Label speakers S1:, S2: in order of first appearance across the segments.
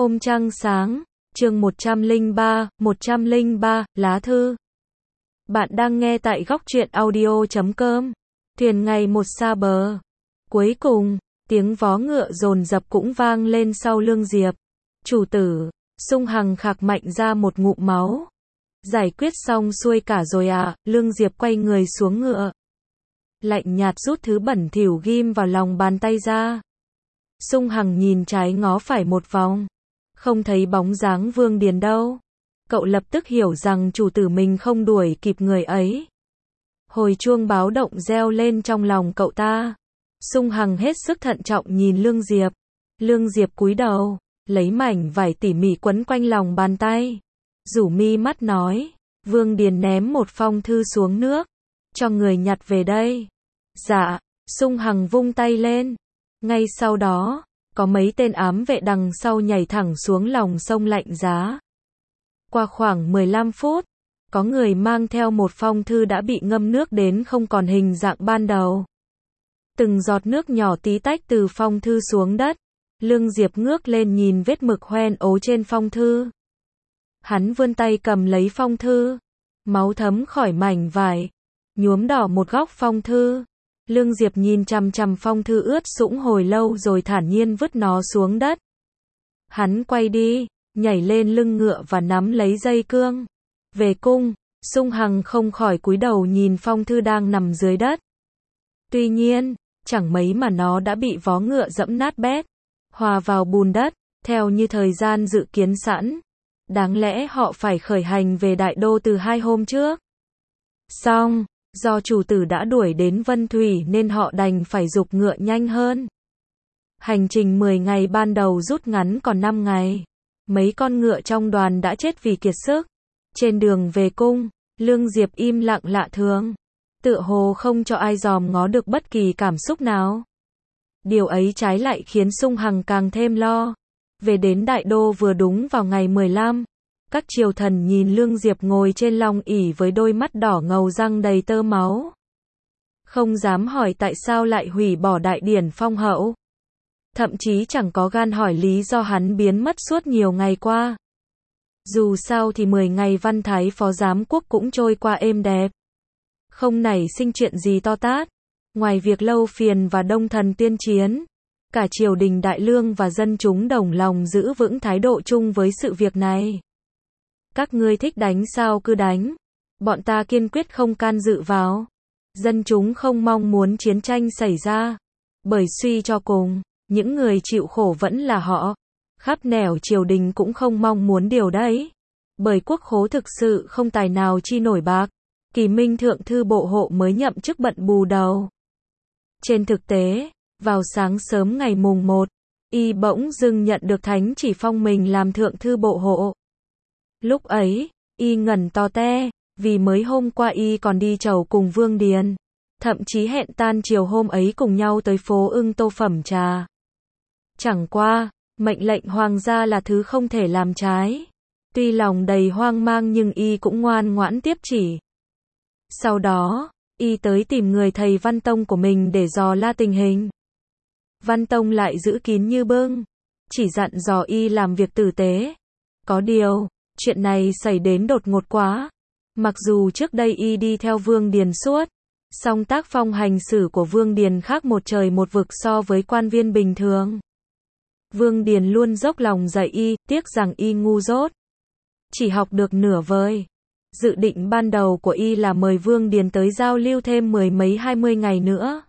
S1: Ôm trăng sáng, chương 103, lá thư. Bạn đang nghe tại góc truyện audio.com. Thuyền ngày một xa bờ. Cuối cùng, tiếng vó ngựa dồn dập cũng vang lên sau lưng Diệp. Chủ tử, Sung Hằng khạc mạnh ra một ngụm máu. Giải quyết xong xuôi cả rồi à, lương Diệp quay người xuống ngựa. Lạnh nhạt rút thứ bẩn thỉu ghim vào lòng bàn tay ra. Sung Hằng nhìn trái ngó phải một vòng. Không thấy bóng dáng Vương Điền đâu. Cậu lập tức hiểu rằng chủ tử mình không đuổi kịp người ấy. Hồi chuông báo động reo lên trong lòng cậu ta. Sung Hằng hết sức thận trọng nhìn Lương Diệp. Lương Diệp cúi đầu, lấy mảnh vải tỉ mỉ quấn quanh lòng bàn tay. Rủ mi mắt nói, Vương Điền ném một phong thư xuống nước. Cho người nhặt về đây. Dạ, Sung Hằng vung tay lên. Ngay sau đó, có mấy tên ám vệ đằng sau nhảy thẳng xuống lòng sông lạnh giá. Qua khoảng 15 phút, có người mang theo một phong thư đã bị ngâm nước đến không còn hình dạng ban đầu. Từng giọt nước nhỏ tí tách từ phong thư xuống đất. Lương Diệp ngước lên nhìn vết mực hoen ố trên phong thư. Hắn vươn tay cầm lấy phong thư. Máu thấm khỏi mảnh vải, nhuốm đỏ một góc phong thư. Lương Diệp nhìn chằm chằm phong thư ướt sũng hồi lâu rồi thản nhiên vứt nó xuống đất. Hắn quay đi, nhảy lên lưng ngựa và nắm lấy dây cương. Về cung, Sung Hằng không khỏi cúi đầu nhìn phong thư đang nằm dưới đất. Tuy nhiên, chẳng mấy mà nó đã bị vó ngựa dẫm nát bét, hòa vào bùn đất, theo như thời gian dự kiến sẵn. Đáng lẽ họ phải khởi hành về Đại Đô từ 2 hôm trước. Song, do chủ tử đã đuổi đến Vân Thủy nên họ đành phải giục ngựa nhanh hơn. Hành trình 10 ngày ban đầu rút ngắn còn 5 ngày. Mấy con ngựa trong đoàn đã chết vì kiệt sức. Trên đường về cung, Lương Diệp im lặng lạ thường. Tựa hồ không cho ai dòm ngó được bất kỳ cảm xúc nào. Điều ấy trái lại khiến Sung Hằng càng thêm lo. Về đến Đại Đô vừa đúng vào ngày 15. Các triều thần nhìn Lương Diệp ngồi trên long ỷ với đôi mắt đỏ ngầu răng đầy tơ máu. Không dám hỏi tại sao lại hủy bỏ đại điển phong hậu. Thậm chí chẳng có gan hỏi lý do hắn biến mất suốt nhiều ngày qua. Dù sao thì 10 ngày văn thái phó giám quốc cũng trôi qua êm đẹp. Không nảy sinh chuyện gì to tát. Ngoài việc Lâu Phiền và Đông Thần tiên chiến, cả triều đình Đại Lương và dân chúng đồng lòng giữ vững thái độ chung với sự việc này. Các ngươi thích đánh sao cứ đánh. Bọn ta kiên quyết không can dự vào. Dân chúng không mong muốn chiến tranh xảy ra. Bởi suy cho cùng, những người chịu khổ vẫn là họ. Khắp nẻo triều đình cũng không mong muốn điều đấy. Bởi quốc khố thực sự không tài nào chi nổi bạc. Kỳ Minh thượng thư bộ hộ mới nhậm chức bận bù đầu. Trên thực tế, vào sáng sớm ngày mùng 1, y bỗng dưng nhận được thánh chỉ phong mình làm thượng thư bộ hộ. Lúc ấy, y ngẩn to te, vì mới hôm qua y còn đi chầu cùng Vương Điền. Thậm chí hẹn tan chiều hôm ấy cùng nhau tới phố Ưng Tô phẩm trà. Chẳng qua, mệnh lệnh hoàng gia là thứ không thể làm trái. Tuy lòng đầy hoang mang nhưng y cũng ngoan ngoãn tiếp chỉ. Sau đó, y tới tìm người thầy Văn Tông của mình để dò la tình hình. Văn Tông lại giữ kín như bưng, chỉ dặn dò y làm việc tử tế. Có điều, chuyện này xảy đến đột ngột quá. Mặc dù trước đây y đi theo Vương Điền suốt, song tác phong hành xử của Vương Điền khác một trời một vực so với quan viên bình thường. Vương Điền luôn dốc lòng dạy y, tiếc rằng y ngu dốt, chỉ học được nửa vời. Dự định ban đầu của y là mời Vương Điền tới giao lưu thêm 10 mấy 20 ngày nữa.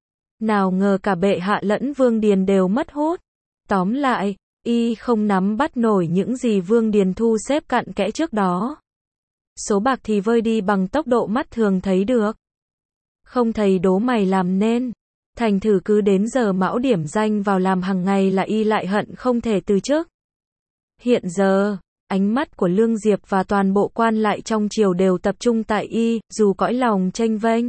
S1: Nào ngờ cả bệ hạ lẫn Vương Điền đều mất hút. Tóm lại, y không nắm bắt nổi những gì Vương Điền thu xếp cặn kẽ trước đó. Số bạc thì vơi đi bằng tốc độ mắt thường thấy được. Không thầy đố mày làm nên. Thành thử cứ đến giờ mão điểm danh vào làm hàng ngày là y lại hận không thể từ chức. Hiện giờ, ánh mắt của Lương Diệp và toàn bộ quan lại trong triều đều tập trung tại y, dù cõi lòng chênh vênh.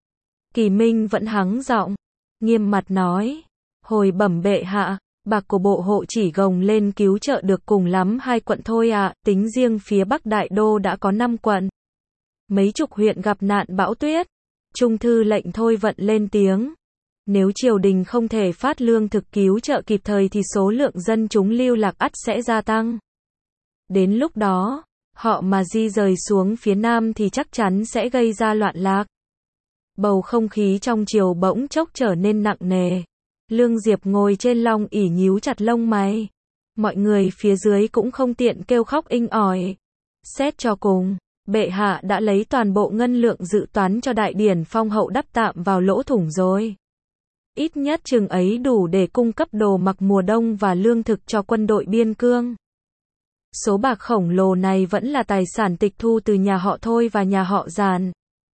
S1: Kỳ Minh vẫn hắng giọng, nghiêm mặt nói, hồi bẩm bệ hạ, bạc của bộ hộ chỉ gồng lên cứu trợ được cùng lắm 2 quận thôi ạ, tính riêng phía Bắc Đại Đô đã có 5 quận. Mấy chục huyện gặp nạn bão tuyết. Trung thư lệnh Thôi Vận lên tiếng. Nếu triều đình không thể phát lương thực cứu trợ kịp thời thì số lượng dân chúng lưu lạc ắt sẽ gia tăng. Đến lúc đó, họ mà di rời xuống phía Nam thì chắc chắn sẽ gây ra loạn lạc. Bầu không khí trong triều bỗng chốc trở nên nặng nề. Lương Diệp ngồi trên long ỷ nhíu chặt lông mày. Mọi người phía dưới cũng không tiện kêu khóc inh ỏi. Xét cho cùng, bệ hạ đã lấy toàn bộ ngân lượng dự toán cho đại điển phong hậu đắp tạm vào lỗ thủng rồi. Ít nhất chừng ấy đủ để cung cấp đồ mặc mùa đông và lương thực cho quân đội biên cương. Số bạc khổng lồ này vẫn là tài sản tịch thu từ nhà họ Thôi và nhà họ Giàn.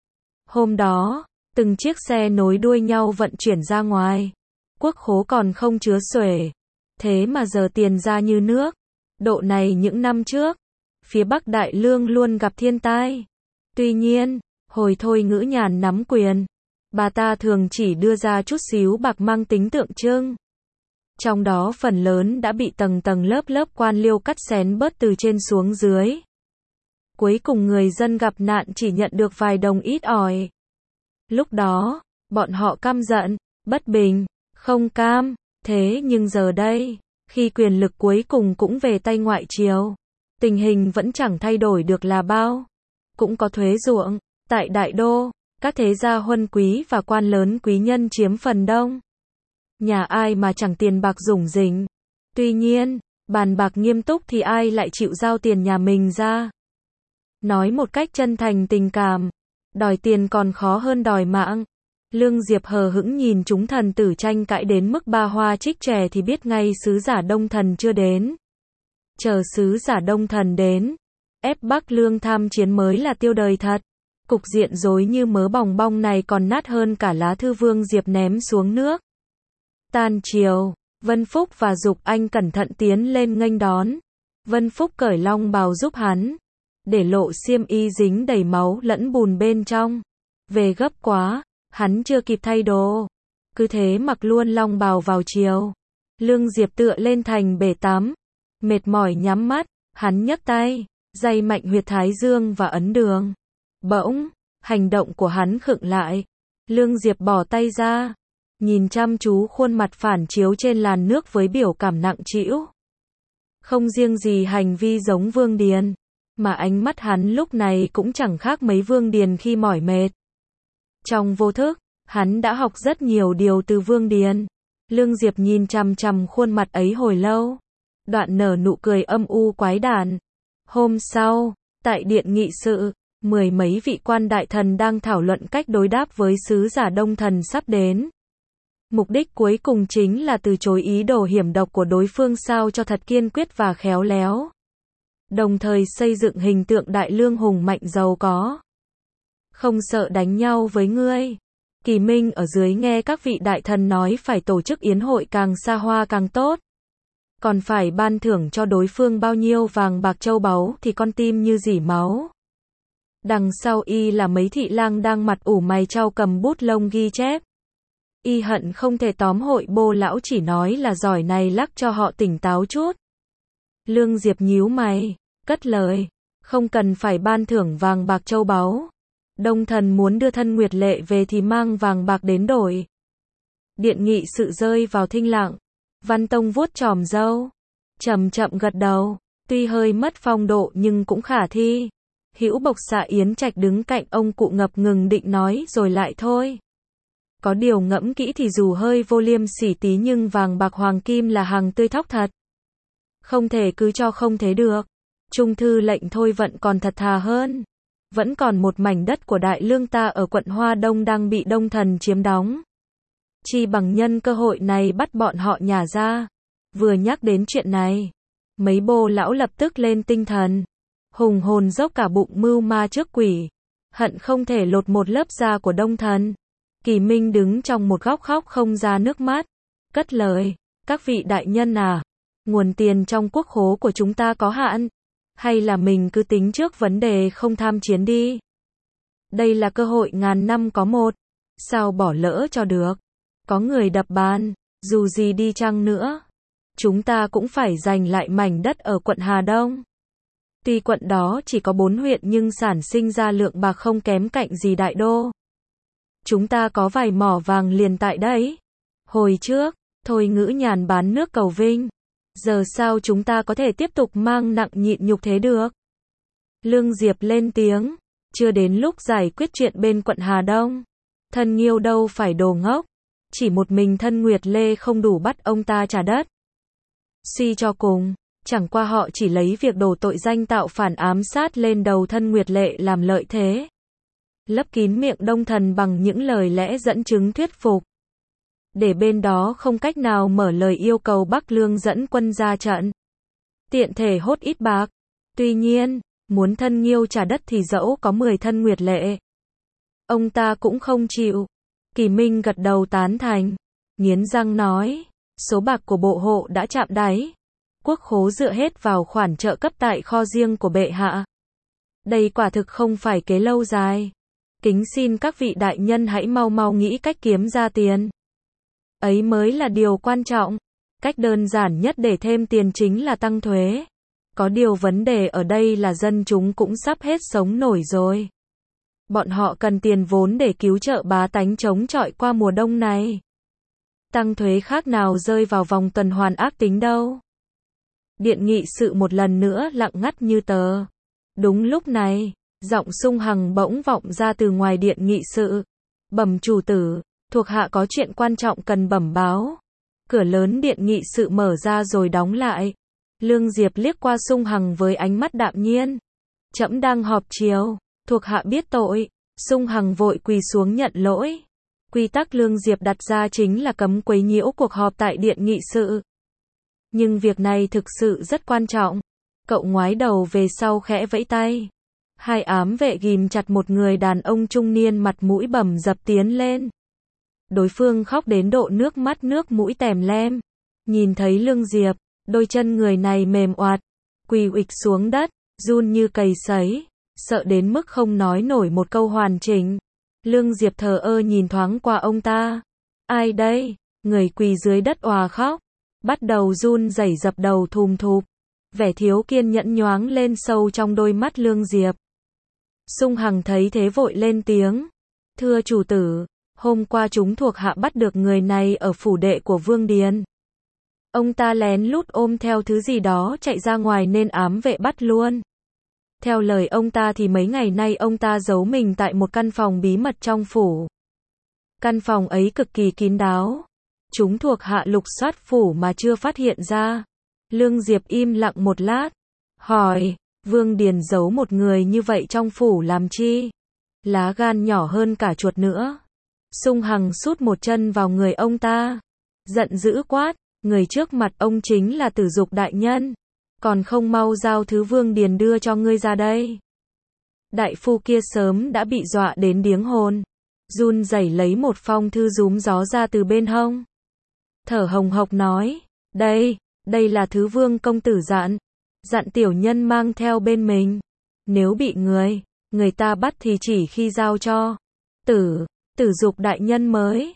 S1: Hôm đó, từng chiếc xe nối đuôi nhau vận chuyển ra ngoài. Quốc khố còn không chứa xuể. Thế mà giờ tiền ra như nước. Độ này những năm trước, phía Bắc Đại Lương luôn gặp thiên tai. Tuy nhiên, hồi Thôi Ngữ Nhàn nắm quyền, bà ta thường chỉ đưa ra chút xíu bạc mang tính tượng trưng. Trong đó phần lớn đã bị tầng tầng lớp lớp quan liêu cắt xén bớt từ trên xuống dưới. Cuối cùng người dân gặp nạn chỉ nhận được vài đồng ít ỏi. Lúc đó, bọn họ căm giận, bất bình, không cam. Thế nhưng giờ đây, khi quyền lực cuối cùng cũng về tay ngoại triều, tình hình vẫn chẳng thay đổi được là bao. Cũng có thuế ruộng, tại Đại Đô, các thế gia huân quý và quan lớn quý nhân chiếm phần đông. Nhà ai mà chẳng tiền bạc rủng rỉnh. Tuy nhiên, bàn bạc nghiêm túc thì ai lại chịu giao tiền nhà mình ra. Nói một cách chân thành tình cảm, đòi tiền còn khó hơn đòi mạng. Lương Diệp hờ hững nhìn chúng thần tử tranh cãi đến mức ba hoa trích chè thì biết ngay sứ giả Đông Thần chưa đến. Chờ sứ giả Đông Thần đến, ép Bắc Lương tham chiến mới là tiêu đời thật. Cục diện rối như mớ bòng bong này còn nát hơn cả lá thư Vương Diệp ném xuống nước. Tan chiều, Vân Phúc và Dục Anh cẩn thận tiến lên nghênh đón. Vân Phúc cởi long bào giúp hắn, để lộ xiêm y dính đầy máu lẫn bùn bên trong. Về gấp quá, hắn chưa kịp thay đồ. Cứ thế mặc luôn long bào vào chiều. Lương Diệp tựa lên thành bể tắm. Mệt mỏi nhắm mắt, hắn nhấc tay, day mạnh huyệt thái dương và ấn đường. Bỗng, hành động của hắn khựng lại. Lương Diệp bỏ tay ra, nhìn chăm chú khuôn mặt phản chiếu trên làn nước với biểu cảm nặng trĩu. Không riêng gì hành vi giống Vương Điền, mà ánh mắt hắn lúc này cũng chẳng khác mấy Vương Điền khi mỏi mệt. Trong vô thức, hắn đã học rất nhiều điều từ Vương Điền. Lương Diệp nhìn chằm chằm khuôn mặt ấy hồi lâu, đoạn nở nụ cười âm u quái đản. Hôm sau, tại điện nghị sự, mười mấy vị quan đại thần đang thảo luận cách đối đáp với sứ giả Đông Thần sắp đến. Mục đích cuối cùng chính là từ chối ý đồ hiểm độc của đối phương sao cho thật kiên quyết và khéo léo. Đồng thời xây dựng hình tượng Đại Lương hùng mạnh giàu có. Không sợ đánh nhau với ngươi. Kỳ Minh ở dưới nghe các vị đại thần nói phải tổ chức yến hội càng xa hoa càng tốt. Còn phải ban thưởng cho đối phương bao nhiêu vàng bạc châu báu thì con tim như rỉ máu. Đằng sau y là mấy thị lang đang mặt ủ mày chau cầm bút lông ghi chép. Y hận không thể tóm hội Bô lão chỉ nói là giỏi này lắc cho họ tỉnh táo chút. Lương Diệp nhíu mày, cất lời, không cần phải ban thưởng vàng bạc châu báu. Đông Thần muốn đưa thân Nguyệt Lệ về thì mang vàng bạc đến đổi. Điện nghị sự rơi vào thinh lặng. Văn Tông vuốt chòm râu, chậm chậm gật đầu, tuy hơi mất phong độ nhưng cũng khả thi. Hữu Bộc Xạ Yến Trạch đứng cạnh ông cụ ngập ngừng định nói rồi lại thôi. Có điều ngẫm kỹ thì dù hơi vô liêm sỉ tí nhưng vàng bạc hoàng kim là hàng tươi thóc thật. Không thể cứ cho không thế được. Trung thư lệnh Thôi Vận còn thật thà hơn. Vẫn còn một mảnh đất của Đại Lương ta ở quận Hoa Đông đang bị Đông Thần chiếm đóng. Chi bằng nhân cơ hội này bắt bọn họ nhả ra. Vừa nhắc đến chuyện này, mấy bô lão lập tức lên tinh thần. Hùng hồn dốc cả bụng mưu ma trước quỷ. Hận không thể lột một lớp da của Đông Thần. Kỳ Minh đứng trong một góc khóc không ra nước mắt. Cất lời, các vị đại nhân à, nguồn tiền trong quốc khố của chúng ta có hạn. Hay là mình cứ tính trước vấn đề không tham chiến đi. Đây là cơ hội ngàn năm có một. Sao bỏ lỡ cho được. Có người đập bàn, dù gì đi chăng nữa, chúng ta cũng phải giành lại mảnh đất ở quận Hà Đông. Tuy quận đó chỉ có 4 huyện nhưng sản sinh ra lượng bạc không kém cạnh gì Đại Đô. Chúng ta có vài mỏ vàng liền tại đấy. Hồi trước, Thôi Ngữ Nhàn bán nước cầu vinh. Giờ sao chúng ta có thể tiếp tục mang nặng nhịn nhục thế được? Lương Diệp lên tiếng. Chưa đến lúc giải quyết chuyện bên quận Hà Đông. Thân Nghiêu đâu phải đồ ngốc. Chỉ một mình thân Nguyệt Lê không đủ bắt ông ta trả đất. Suy cho cùng, chẳng qua họ chỉ lấy việc đổ tội danh tạo phản ám sát lên đầu thân Nguyệt Lệ làm lợi thế. Lấp kín miệng Đông Thần bằng những lời lẽ dẫn chứng thuyết phục. Để bên đó không cách nào mở lời yêu cầu Bắc Lương dẫn quân ra trận. Tiện thể hốt ít bạc. Tuy nhiên, muốn thân Nghiêu trả đất thì dẫu có 10 thân Nguyệt Lệ. Ông ta cũng không chịu. Kỳ Minh gật đầu tán thành. Nghiến răng nói, số bạc của bộ hộ đã chạm đáy. Quốc khố dựa hết vào khoản trợ cấp tại kho riêng của bệ hạ. Đây quả thực không phải kế lâu dài. Kính xin các vị đại nhân hãy mau mau nghĩ cách kiếm ra tiền. Ấy mới là điều quan trọng. Cách đơn giản nhất để thêm tiền chính là tăng thuế. Có điều vấn đề ở đây là dân chúng cũng sắp hết sống nổi rồi. Bọn họ cần tiền vốn để cứu trợ bá tánh chống chọi qua mùa đông này. Tăng thuế khác nào rơi vào vòng tuần hoàn ác tính đâu. Điện nghị sự một lần nữa lặng ngắt như tờ. Đúng lúc này, giọng Sung Hằng bỗng vọng ra từ ngoài điện nghị sự. Bẩm chủ tử, thuộc hạ có chuyện quan trọng cần bẩm báo. Cửa lớn điện nghị sự mở ra rồi đóng lại. Lương Diệp liếc qua Sung Hằng với ánh mắt đạm nhiên. Trẫm đang họp chiều, thuộc hạ biết tội. Sung Hằng vội quỳ xuống nhận lỗi. Quy tắc Lương Diệp đặt ra chính là cấm quấy nhiễu cuộc họp tại điện nghị sự. Nhưng việc này thực sự rất quan trọng. Cậu ngoái đầu về sau khẽ vẫy tay. Hai ám vệ ghìm chặt một người đàn ông trung niên mặt mũi bầm dập tiến lên. Đối phương khóc đến độ nước mắt nước mũi tèm lem. Nhìn thấy Lương Diệp, đôi chân người này mềm oạt, quỳ ụịch xuống đất, run như cầy sấy, sợ đến mức không nói nổi một câu hoàn chỉnh. Lương Diệp thờ ơ nhìn thoáng qua ông ta. Ai đây? Người quỳ dưới đất òa khóc, bắt đầu run rẩy dập đầu thùm thụp. Vẻ thiếu kiên nhẫn nhoáng lên sâu trong đôi mắt Lương Diệp. Sung Hằng thấy thế vội lên tiếng. Thưa chủ tử, hôm qua chúng thuộc hạ bắt được người này ở phủ đệ của Vương Điền. Ông ta lén lút ôm theo thứ gì đó chạy ra ngoài nên ám vệ bắt luôn. Theo lời ông ta thì mấy ngày nay ông ta giấu mình tại một căn phòng bí mật trong phủ. Căn phòng ấy cực kỳ kín đáo. Chúng thuộc hạ lục soát phủ mà chưa phát hiện ra. Lương Diệp im lặng một lát. Hỏi, Vương Điền giấu một người như vậy trong phủ làm chi? Lá gan nhỏ hơn cả chuột nữa. Sung Hằng sút một chân vào người ông ta. Giận dữ quát, người trước mặt ông chính là Tử Dục đại nhân. Còn không mau giao thứ Vương Điền đưa cho ngươi ra đây. Đại phu kia sớm đã bị dọa đến điếng hồn. Run rẩy lấy một phong thư rúm gió ra từ bên hông. Thở hồng hộc nói, đây là thứ Vương công tử dặn tiểu nhân mang theo bên mình. Nếu bị người ta bắt thì chỉ khi giao cho Tử Dục đại nhân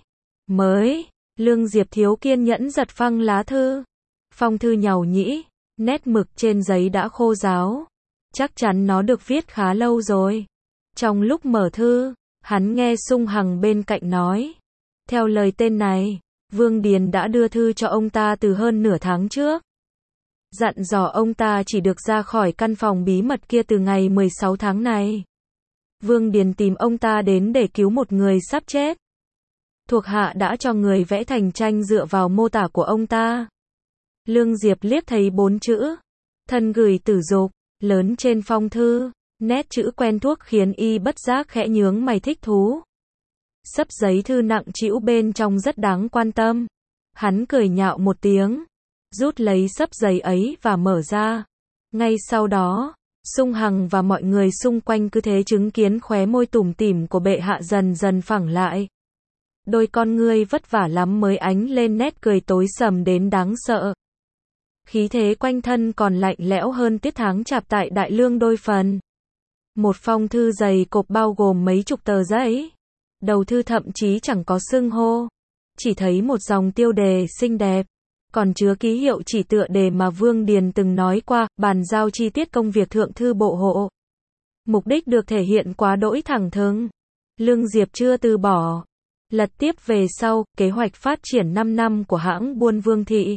S1: mới. Lương Diệp thiếu kiên nhẫn giật phăng lá thư. Phong thư nhàu nhĩ, nét mực trên giấy đã khô ráo. Chắc chắn nó được viết khá lâu rồi. Trong lúc mở thư, hắn nghe Sung Hằng bên cạnh nói. Theo lời tên này, Vương Điền đã đưa thư cho ông ta từ hơn nửa tháng trước. Dặn dò ông ta chỉ được ra khỏi căn phòng bí mật kia từ ngày 16 tháng này. Vương Điền tìm ông ta đến để cứu một người sắp chết. Thuộc hạ đã cho người vẽ thành tranh dựa vào mô tả của ông ta. Lương Diệp liếc thấy 4 chữ. Thân gửi Tử Dục, lớn trên phong thư. Nét chữ quen thuộc khiến y bất giác khẽ nhướng mày thích thú. Xấp giấy thư nặng trĩu bên trong rất đáng quan tâm. Hắn cười nhạo một tiếng. Rút lấy xấp giấy ấy và mở ra. Ngay sau đó, Sung Hằng và mọi người xung quanh cứ thế chứng kiến khóe môi tủm tỉm của bệ hạ dần dần phẳng lại. Đôi con ngươi vất vả lắm mới ánh lên nét cười tối sầm đến đáng sợ. Khí thế quanh thân còn lạnh lẽo hơn tiết tháng chạp tại Đại Lương đôi phần. Một phong thư dày cộp bao gồm mấy chục tờ giấy. Đầu thư thậm chí chẳng có xưng hô. Chỉ thấy một dòng tiêu đề xinh đẹp. Còn chứa ký hiệu chỉ tựa đề mà Vương Điền từng nói qua, bàn giao chi tiết công việc thượng thư bộ hộ. Mục đích được thể hiện quá đỗi thẳng thừng. Lương Diệp chưa từ bỏ. Lật tiếp về sau, kế hoạch phát triển 5 năm của hãng buôn Vương Thị.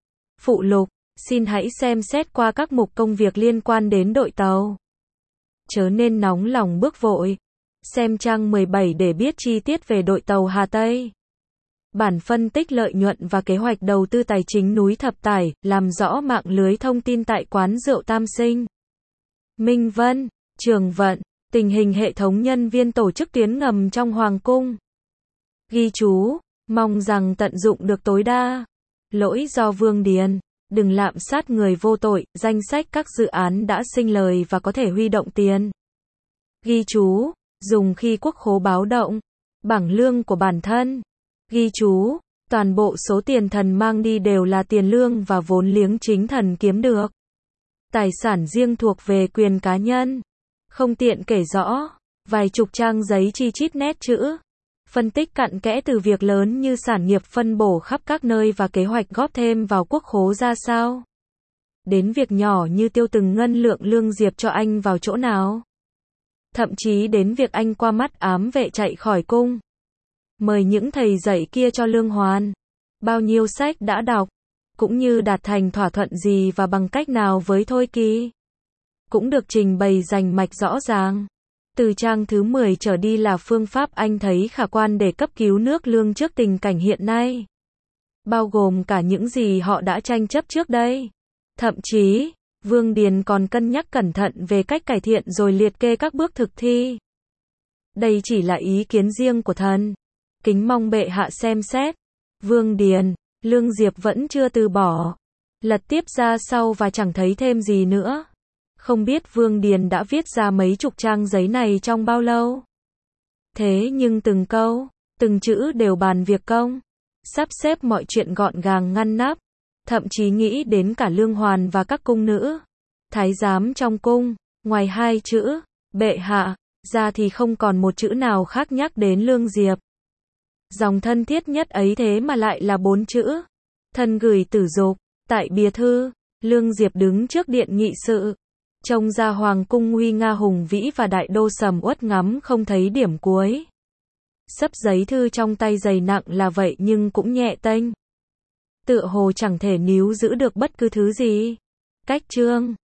S1: Phụ lục, xin hãy xem xét qua các mục công việc liên quan đến đội tàu. Chớ nên nóng lòng bước vội. Xem trang 17 để biết chi tiết về đội tàu Hà Tây. Bản phân tích lợi nhuận và kế hoạch đầu tư tài chính núi Thập Tải, làm rõ mạng lưới thông tin tại quán rượu Tam Sinh, Minh Vân, Trường Vận, tình hình hệ thống nhân viên tổ chức tuyến ngầm trong Hoàng cung. Ghi chú, mong rằng tận dụng được tối đa. Lỗi do Vương Điền, đừng lạm sát người vô tội, danh sách các dự án đã sinh lời và có thể huy động tiền. Ghi chú, dùng khi quốc khố báo động, bảng lương của bản thân. Ghi chú, toàn bộ số tiền thần mang đi đều là tiền lương và vốn liếng chính thần kiếm được. Tài sản riêng thuộc về quyền cá nhân. Không tiện kể rõ, vài chục trang giấy chi chít nét chữ. Phân tích cặn kẽ từ việc lớn như sản nghiệp phân bổ khắp các nơi và kế hoạch góp thêm vào quốc khố ra sao. Đến việc nhỏ như tiêu từng ngân lượng lương Diệp cho anh vào chỗ nào. Thậm chí đến việc anh qua mắt ám vệ chạy khỏi cung. Mời những thầy dạy kia cho lương hoàn. Bao nhiêu sách đã đọc. Cũng như đạt thành thỏa thuận gì và bằng cách nào với Thôi Kỳ. Cũng được trình bày rành mạch rõ ràng. Từ trang thứ 10 trở đi là phương pháp anh thấy khả quan để cấp cứu nước lương trước tình cảnh hiện nay. Bao gồm cả những gì họ đã tranh chấp trước đây. Thậm chí, Vương Điền còn cân nhắc cẩn thận về cách cải thiện rồi liệt kê các bước thực thi. Đây chỉ là ý kiến riêng của thần. Kính mong bệ hạ xem xét. Vương Điền, Lương Diệp vẫn chưa từ bỏ. Lật tiếp ra sau và chẳng thấy thêm gì nữa. Không biết Vương Điền đã viết ra mấy chục trang giấy này trong bao lâu. Thế nhưng từng câu, từng chữ đều bàn việc công. Sắp xếp mọi chuyện gọn gàng ngăn nắp. Thậm chí nghĩ đến cả Lương Hoàn và các cung nữ. Thái giám trong cung, ngoài hai chữ, bệ hạ, ra thì không còn một chữ nào khác nhắc đến Lương Diệp. Dòng thân thiết nhất ấy thế mà lại là 4 chữ. Thân gửi Tử Dục, tại bìa thư, Lương Diệp đứng trước điện nghị sự. Trông ra hoàng cung nguy nga hùng vĩ và đại đô sầm uất ngắm không thấy điểm cuối. Xấp giấy thư trong tay dày nặng là vậy nhưng cũng nhẹ tênh. Tựa hồ chẳng thể níu giữ được bất cứ thứ gì. Cách chương